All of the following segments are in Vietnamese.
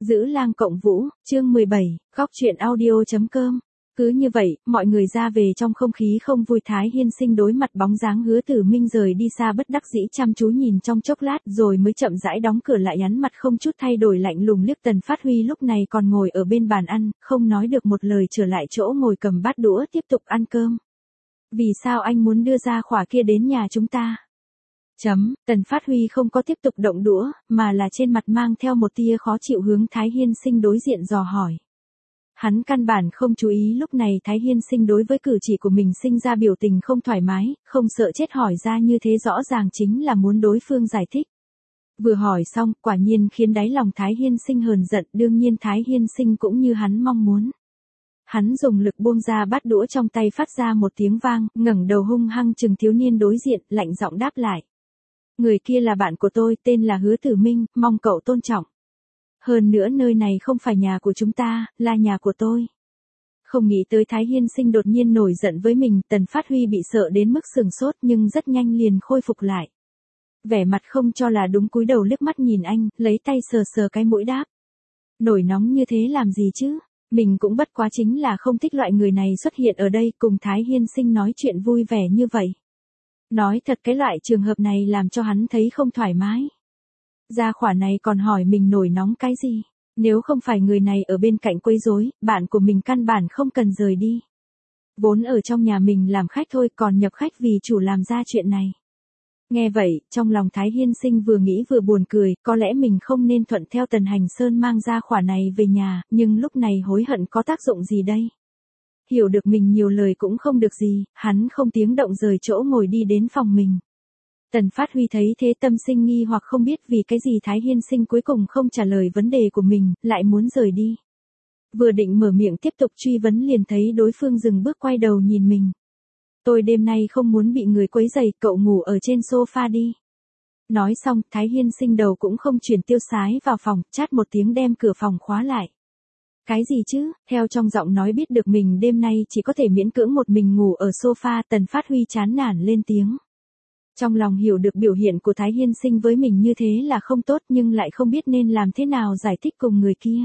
Giữ lang cộng vũ, chương 17, góc truyện audio.com. Cứ như vậy, mọi người ra về trong không khí không vui. Thái Hiên Sinh đối mặt bóng dáng Hứa Tử Minh rời đi xa bất đắc dĩ chăm chú nhìn trong chốc lát rồi mới chậm rãi đóng cửa lại, nhắn mặt không chút thay đổi lạnh lùng liếc Tần Phát Huy lúc này còn ngồi ở bên bàn ăn, không nói được một lời trở lại chỗ ngồi cầm bát đũa tiếp tục ăn cơm. Vì sao anh muốn đưa ra khỏa kia đến nhà chúng ta? Tần Phát Huy không có tiếp tục động đũa, mà là trên mặt mang theo một tia khó chịu hướng Thái Hiên Sinh đối diện dò hỏi. Hắn căn bản không chú ý lúc này Thái Hiên Sinh đối với cử chỉ của mình sinh ra biểu tình không thoải mái, không sợ chết hỏi ra như thế rõ ràng chính là muốn đối phương giải thích. Vừa hỏi xong, quả nhiên khiến đáy lòng Thái Hiên Sinh hờn giận, đương nhiên Thái Hiên Sinh cũng như hắn mong muốn. Hắn dùng lực buông ra bát đũa trong tay phát ra một tiếng vang, ngẩng đầu hung hăng trừng thiếu niên đối diện, lạnh giọng đáp lại. Người kia là bạn của tôi, tên là Hứa Tử Minh, mong cậu tôn trọng. Hơn nữa nơi này không phải nhà của chúng ta, là nhà của tôi. Không nghĩ tới Thái Hiên Sinh đột nhiên nổi giận với mình, Tần Phát Huy bị sợ đến mức sừng sốt nhưng rất nhanh liền khôi phục lại. Vẻ mặt không cho là đúng cúi đầu liếc mắt nhìn anh, lấy tay sờ sờ cái mũi đáp. Nổi nóng như thế làm gì chứ? Mình cũng bất quá chính là không thích loại người này xuất hiện ở đây cùng Thái Hiên Sinh nói chuyện vui vẻ như vậy. Nói thật cái loại trường hợp này làm cho hắn thấy không thoải mái. Gia khỏa này còn hỏi mình nổi nóng cái gì? Nếu không phải người này ở bên cạnh quấy rối, bạn của mình căn bản không cần rời đi. Vốn ở trong nhà mình làm khách thôi còn nhập khách vì chủ làm ra chuyện này. Nghe vậy, trong lòng Thái Hiên Sinh vừa nghĩ vừa buồn cười, có lẽ mình không nên thuận theo Tần Hành Sơn mang gia khỏa này về nhà, nhưng lúc này hối hận có tác dụng gì đây? Hiểu được mình nhiều lời cũng không được gì, hắn không tiếng động rời chỗ ngồi đi đến phòng mình. Tần Phát Huy thấy thế tâm sinh nghi hoặc không biết vì cái gì Thái Hiên Sinh cuối cùng không trả lời vấn đề của mình, lại muốn rời đi. Vừa định mở miệng tiếp tục truy vấn liền thấy đối phương dừng bước quay đầu nhìn mình. Tôi đêm nay không muốn bị người quấy rầy, cậu ngủ ở trên sofa đi. Nói xong, Thái Hiên Sinh đầu cũng không chuyển tiêu sái vào phòng, chát một tiếng đem cửa phòng khóa lại. Cái gì chứ? Theo trong giọng nói biết được mình đêm nay chỉ có thể miễn cưỡng một mình ngủ ở sofa, Tần Phát Huy chán nản lên tiếng. Trong lòng hiểu được biểu hiện của Thái Hiên Sinh với mình như thế là không tốt nhưng lại không biết nên làm thế nào giải thích cùng người kia.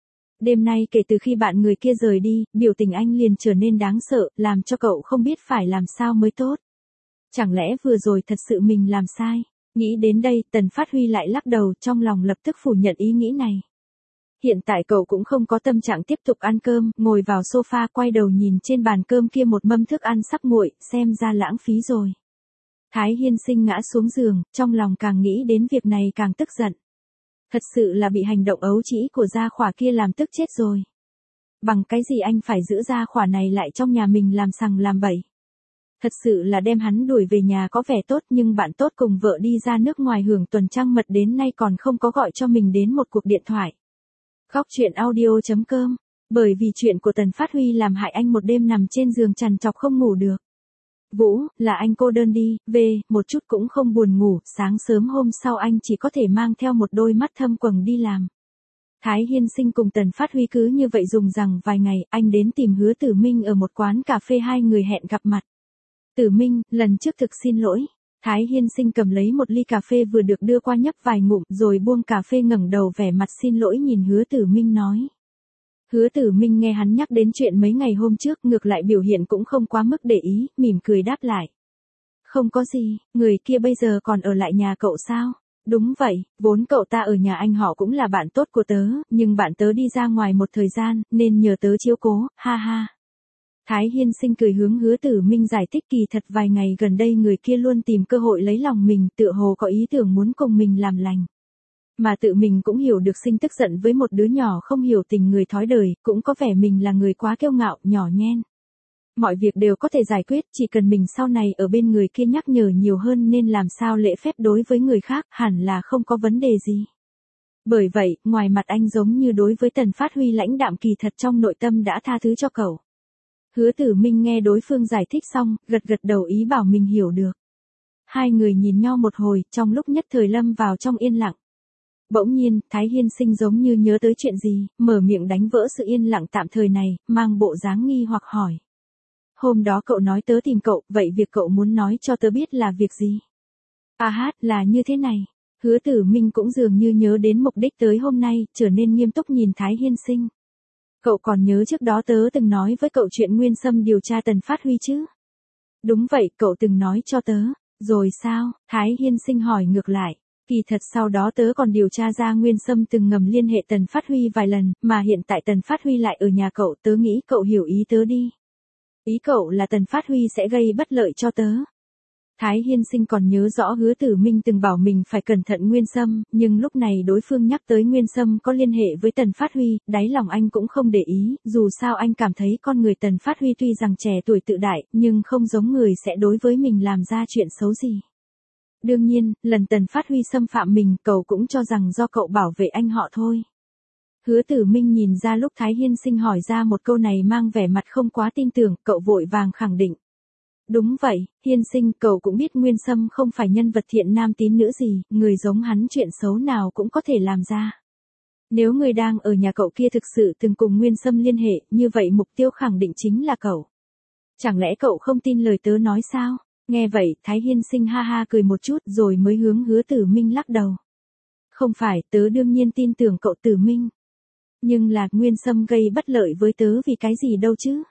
Đêm nay kể từ khi bạn người kia rời đi, biểu tình anh liền trở nên đáng sợ, làm cho cậu không biết phải làm sao mới tốt. Chẳng lẽ vừa rồi thật sự mình làm sai? Nghĩ đến đây, Tần Phát Huy lại lắc đầu, trong lòng lập tức phủ nhận ý nghĩ này. Hiện tại cậu cũng không có tâm trạng tiếp tục ăn cơm, ngồi vào sofa quay đầu nhìn trên bàn cơm kia một mâm thức ăn sắp nguội, xem ra lãng phí rồi. Thái Hiên Sinh ngã xuống giường, trong lòng càng nghĩ đến việc này càng tức giận. Thật sự là bị hành động ấu trĩ của gia khỏa kia làm tức chết rồi. Bằng cái gì anh phải giữ gia khỏa này lại trong nhà mình làm sằng làm bậy. Thật sự là đem hắn đuổi về nhà có vẻ tốt nhưng bạn tốt cùng vợ đi ra nước ngoài hưởng tuần trăng mật đến nay còn không có gọi cho mình đến một cuộc điện thoại. Góc truyện audio.com. Bởi vì chuyện của Tần Phát Huy làm hại anh một đêm nằm trên giường trằn trọc không ngủ được. Vũ, là anh cô đơn đi, về, một chút cũng không buồn ngủ, sáng sớm hôm sau anh chỉ có thể mang theo một đôi mắt thâm quầng đi làm. Thái Hiên Sinh cùng Tần Phát Huy cứ như vậy dùng rằng vài ngày, anh đến tìm Hứa Tử Minh ở một quán cà phê, hai người hẹn gặp mặt. Tử Minh, lần trước thực xin lỗi. Thái Hiên Sinh cầm lấy một ly cà phê vừa được đưa qua nhấp vài ngụm rồi buông cà phê ngẩng đầu vẻ mặt xin lỗi nhìn Hứa Tử Minh nói. Hứa Tử Minh nghe hắn nhắc đến chuyện mấy ngày hôm trước ngược lại biểu hiện cũng không quá mức để ý, mỉm cười đáp lại. Không có gì, người kia bây giờ còn ở lại nhà cậu sao? Đúng vậy, vốn cậu ta ở nhà anh họ cũng là bạn tốt của tớ, nhưng bạn tớ đi ra ngoài một thời gian, nên nhờ tớ chiếu cố, ha ha. Thái Hiên Sinh cười hướng Hứa Tử Minh giải thích kỳ thật vài ngày gần đây người kia luôn tìm cơ hội lấy lòng mình, tựa hồ có ý tưởng muốn cùng mình làm lành. Mà tự mình cũng hiểu được Sinh tức giận với một đứa nhỏ không hiểu tình người thói đời, cũng có vẻ mình là người quá kiêu ngạo, nhỏ nhen. Mọi việc đều có thể giải quyết, chỉ cần mình sau này ở bên người kia nhắc nhở nhiều hơn nên làm sao lễ phép đối với người khác, hẳn là không có vấn đề gì. Bởi vậy, ngoài mặt anh giống như đối với Tần Phát Huy lãnh đạm kỳ thật trong nội tâm đã tha thứ cho cậu. Hứa Tử Minh nghe đối phương giải thích xong, gật gật đầu ý bảo mình hiểu được. Hai người nhìn nhau một hồi, trong lúc nhất thời lâm vào trong yên lặng. Bỗng nhiên, Thái Hiên Sinh giống như nhớ tới chuyện gì, mở miệng đánh vỡ sự yên lặng tạm thời này, mang bộ dáng nghi hoặc hỏi. Hôm đó cậu nói tớ tìm cậu, vậy việc cậu muốn nói cho tớ biết là việc gì? À hát, là như thế này. Hứa Tử Minh cũng dường như nhớ đến mục đích tới hôm nay, trở nên nghiêm túc nhìn Thái Hiên Sinh. Cậu còn nhớ trước đó tớ từng nói với cậu chuyện Nguyên Sâm điều tra Tần Phát Huy chứ? Đúng vậy, cậu từng nói cho tớ. Rồi sao? Thái Hiên Sinh hỏi ngược lại. Kỳ thật sau đó tớ còn điều tra ra Nguyên Sâm từng ngầm liên hệ Tần Phát Huy vài lần, mà hiện tại Tần Phát Huy lại ở nhà cậu, tớ nghĩ cậu hiểu ý tớ đi. Ý cậu là Tần Phát Huy sẽ gây bất lợi cho tớ. Thái Hiên Sinh còn nhớ rõ Hứa Tử Minh từng bảo mình phải cẩn thận Nguyên Sâm, nhưng lúc này đối phương nhắc tới Nguyên Sâm có liên hệ với Tần Phát Huy, đáy lòng anh cũng không để ý, dù sao anh cảm thấy con người Tần Phát Huy tuy rằng trẻ tuổi tự đại, nhưng không giống người sẽ đối với mình làm ra chuyện xấu gì. Đương nhiên, lần Tần Phát Huy xâm phạm mình, cậu cũng cho rằng do cậu bảo vệ anh họ thôi. Hứa Tử Minh nhìn ra lúc Thái Hiên Sinh hỏi ra một câu này mang vẻ mặt không quá tin tưởng, cậu vội vàng khẳng định. Đúng vậy, Hiên Sinh, cậu cũng biết Nguyên Sâm không phải nhân vật thiện nam tín nữ gì, người giống hắn chuyện xấu nào cũng có thể làm ra. Nếu người đang ở nhà cậu kia thực sự từng cùng Nguyên Sâm liên hệ, như vậy mục tiêu khẳng định chính là cậu. Chẳng lẽ cậu không tin lời tớ nói sao? Nghe vậy, Thái Hiên Sinh ha ha cười một chút rồi mới hướng Hứa Tử Minh lắc đầu. Không phải, tớ đương nhiên tin tưởng cậu Tử Minh. Nhưng là Nguyên Sâm gây bất lợi với tớ vì cái gì đâu chứ?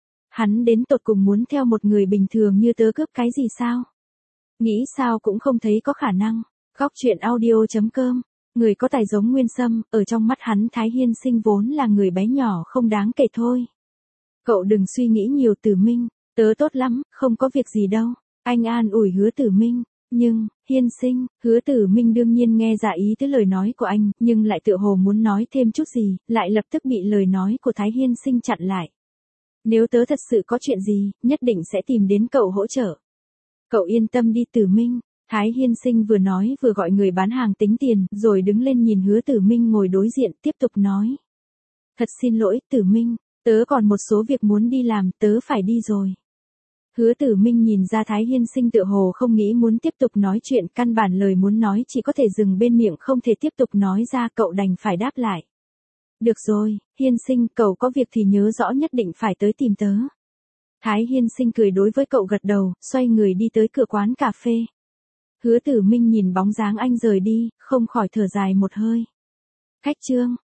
Hắn đến tột cùng muốn theo một người bình thường như tớ cướp cái gì sao? Nghĩ sao cũng không thấy có khả năng. Góc truyện audio.com. Người có tài giống Nguyên Sâm, ở trong mắt hắn Thái Hiên Sinh vốn là người bé nhỏ không đáng kể thôi. Cậu đừng suy nghĩ nhiều Tử Minh, tớ tốt lắm, không có việc gì đâu. Anh an ủi Hứa Tử Minh. Nhưng, Hiên Sinh, Hứa Tử Minh đương nhiên nghe ra ý tới lời nói của anh, nhưng lại tựa hồ muốn nói thêm chút gì, lại lập tức bị lời nói của Thái Hiên Sinh chặn lại. Nếu tớ thật sự có chuyện gì, nhất định sẽ tìm đến cậu hỗ trợ. Cậu yên tâm đi Tử Minh. Thái Hiên Sinh vừa nói vừa gọi người bán hàng tính tiền, rồi đứng lên nhìn Hứa Tử Minh ngồi đối diện, tiếp tục nói. Thật xin lỗi, Tử Minh, tớ còn một số việc muốn đi làm, tớ phải đi rồi. Hứa Tử Minh nhìn ra Thái Hiên Sinh tựa hồ không nghĩ muốn tiếp tục nói chuyện, căn bản lời muốn nói chỉ có thể dừng bên miệng không thể tiếp tục nói ra, cậu đành phải đáp lại. Được rồi, Hiên Sinh, cậu có việc thì nhớ rõ nhất định phải tới tìm tớ. Thái Hiên Sinh cười đối với cậu gật đầu, xoay người đi tới cửa quán cà phê. Hứa Tử Minh nhìn bóng dáng anh rời đi, không khỏi thở dài một hơi. Khách trương.